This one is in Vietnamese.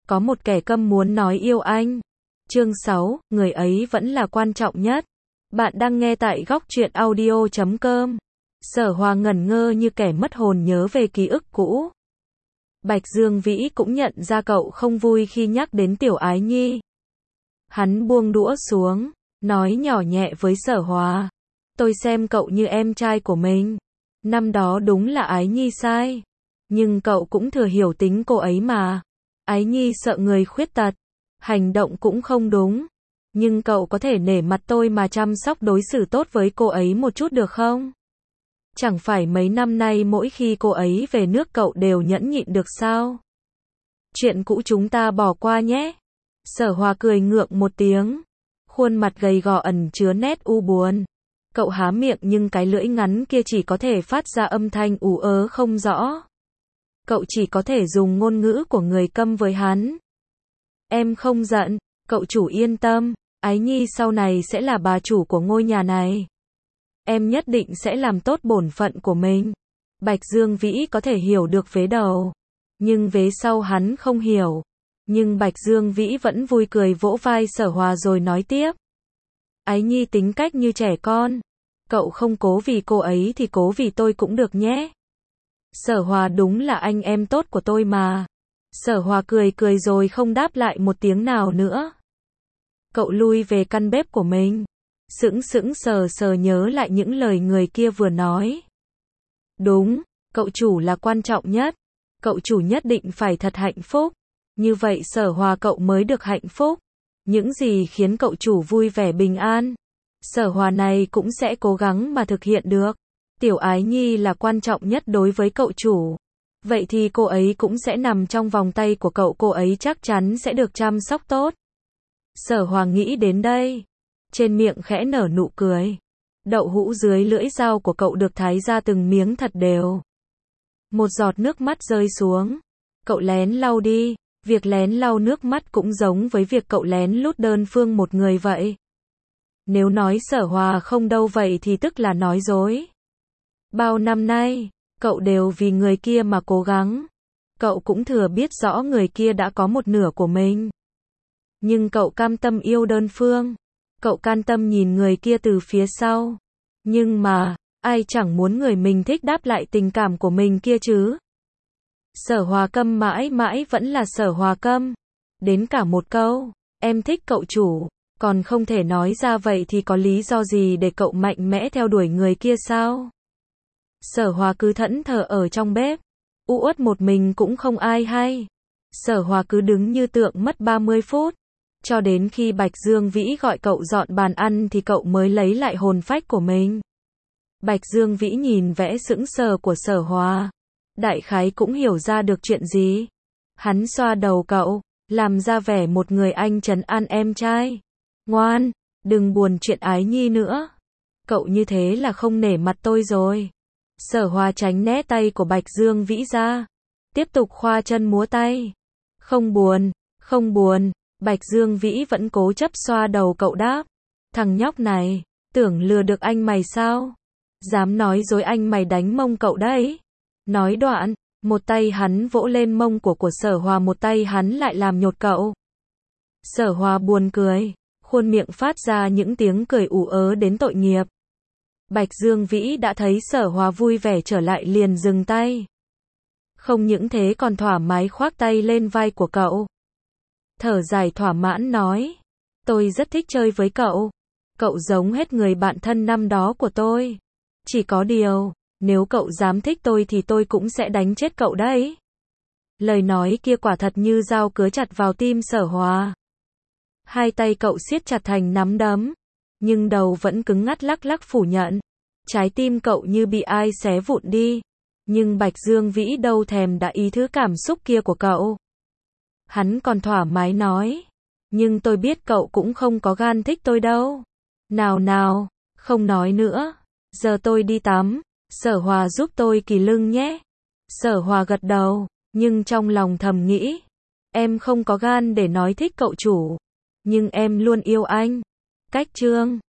có một kẻ câm muốn nói yêu anh. Chương 6, người ấy vẫn là quan trọng nhất. Bạn đang nghe tại góc truyện audio.com. Sở Hòa ngẩn ngơ như kẻ mất hồn nhớ về ký ức cũ. Bạch Dương Vĩ cũng nhận ra cậu không vui khi nhắc đến Tiểu Ái Nhi. Hắn buông đũa xuống, nói nhỏ nhẹ với Sở Hòa. Tôi xem cậu như em trai của mình. Năm đó đúng là Ái Nhi sai. Nhưng cậu cũng thừa hiểu tính cô ấy mà. Ái Nhi sợ người khuyết tật. Hành động cũng không đúng. Nhưng cậu có thể nể mặt tôi mà chăm sóc đối xử tốt với cô ấy một chút được không? Chẳng phải mấy năm nay mỗi khi cô ấy về nước cậu đều nhẫn nhịn được sao? Chuyện cũ chúng ta bỏ qua nhé. Sở Hòa cười ngượng một tiếng. Khuôn mặt gầy gò ẩn chứa nét u buồn. Cậu há miệng nhưng cái lưỡi ngắn kia chỉ có thể phát ra âm thanh ú ớ không rõ. Cậu chỉ có thể dùng ngôn ngữ của người câm với hắn. Em không giận, cậu chủ yên tâm, Ái Nhi sau này sẽ là bà chủ của ngôi nhà này. Em nhất định sẽ làm tốt bổn phận của mình. Bạch Dương Vĩ có thể hiểu được vế đầu, nhưng vế sau hắn không hiểu. Nhưng Bạch Dương Vĩ vẫn vui cười vỗ vai Sở Hòa rồi nói tiếp. Ái Nhi tính cách như trẻ con. Cậu không cố vì cô ấy thì cố vì tôi cũng được nhé. Sở Hòa đúng là anh em tốt của tôi mà. Sở Hòa cười cười rồi không đáp lại một tiếng nào nữa. Cậu lui về căn bếp của mình. Sững sờ nhớ lại những lời người kia vừa nói. Đúng, cậu chủ là quan trọng nhất. Cậu chủ nhất định phải thật hạnh phúc. Như vậy Sở Hòa cậu mới được hạnh phúc. Những gì khiến cậu chủ vui vẻ bình an, Sở Hòa này cũng sẽ cố gắng mà thực hiện được. Tiểu Ái Nhi là quan trọng nhất đối với cậu chủ. Vậy thì cô ấy cũng sẽ nằm trong vòng tay của cậu, cô ấy chắc chắn sẽ được chăm sóc tốt. Sở Hòa nghĩ đến đây, trên miệng khẽ nở nụ cười. Đậu hũ dưới lưỡi dao của cậu được thái ra từng miếng thật đều. Một giọt nước mắt rơi xuống. Cậu lén lau đi. Việc lén lau nước mắt cũng giống với việc cậu lén lút đơn phương một người vậy. Nếu nói Sở Hòa không đâu vậy thì tức là nói dối. Bao năm nay, cậu đều vì người kia mà cố gắng. Cậu cũng thừa biết rõ người kia đã có một nửa của mình. Nhưng cậu cam tâm yêu đơn phương. Cậu can tâm nhìn người kia từ phía sau. Nhưng mà, ai chẳng muốn người mình thích đáp lại tình cảm của mình kia chứ? Sở Hòa câm mãi mãi vẫn là Sở Hòa câm. Đến cả một câu, em thích cậu chủ, còn không thể nói ra vậy thì có lý do gì để cậu mạnh mẽ theo đuổi người kia sao? Sở Hòa cứ thẫn thờ ở trong bếp, uất một mình cũng không ai hay. Sở Hòa cứ đứng như tượng mất 30 phút, cho đến khi Bạch Dương Vĩ gọi cậu dọn bàn ăn thì cậu mới lấy lại hồn phách của mình. Bạch Dương Vĩ nhìn vẻ sững sờ của Sở Hòa, đại khái cũng hiểu ra được chuyện gì. Hắn xoa đầu cậu, làm ra vẻ một người anh trấn an em trai. Ngoan, đừng buồn chuyện Ái Nhi nữa. Cậu như thế là không nể mặt tôi rồi. Sở Hòa tránh né tay của Bạch Dương Vĩ ra, tiếp tục khoa chân múa tay. Không buồn, không buồn. Bạch Dương Vĩ vẫn cố chấp xoa đầu cậu đáp. Thằng nhóc này, tưởng lừa được anh mày sao? Dám nói dối anh mày đánh mông cậu đấy. Nói đoạn, một tay hắn vỗ lên mông của Sở Hòa, một tay hắn lại làm nhột cậu. Sở Hòa buồn cười, khuôn miệng phát ra những tiếng cười ủ ớ đến tội nghiệp. Bạch Dương Vĩ đã thấy Sở Hòa vui vẻ trở lại liền dừng tay. Không những thế còn thoải mái khoác tay lên vai của cậu. Thở dài thỏa mãn nói, tôi rất thích chơi với cậu. Cậu giống hết người bạn thân năm đó của tôi. Chỉ có điều, nếu cậu dám thích tôi thì tôi cũng sẽ đánh chết cậu đấy. Lời nói kia quả thật như dao cứa chặt vào tim Sở Hòa. Hai tay cậu siết chặt thành nắm đấm, nhưng đầu vẫn cứng ngắt lắc lắc phủ nhận. Trái tim cậu như bị ai xé vụn đi. Nhưng Bạch Dương Vĩ đâu thèm đã ý thứ cảm xúc kia của cậu. Hắn còn thoải mái nói, nhưng tôi biết cậu cũng không có gan thích tôi đâu. Nào nào, không nói nữa. Giờ tôi đi tắm. Sở Hòa giúp tôi kỳ lưng nhé. Sở Hòa gật đầu, nhưng trong lòng thầm nghĩ, em không có gan để nói thích cậu chủ, nhưng em luôn yêu anh. Cách chương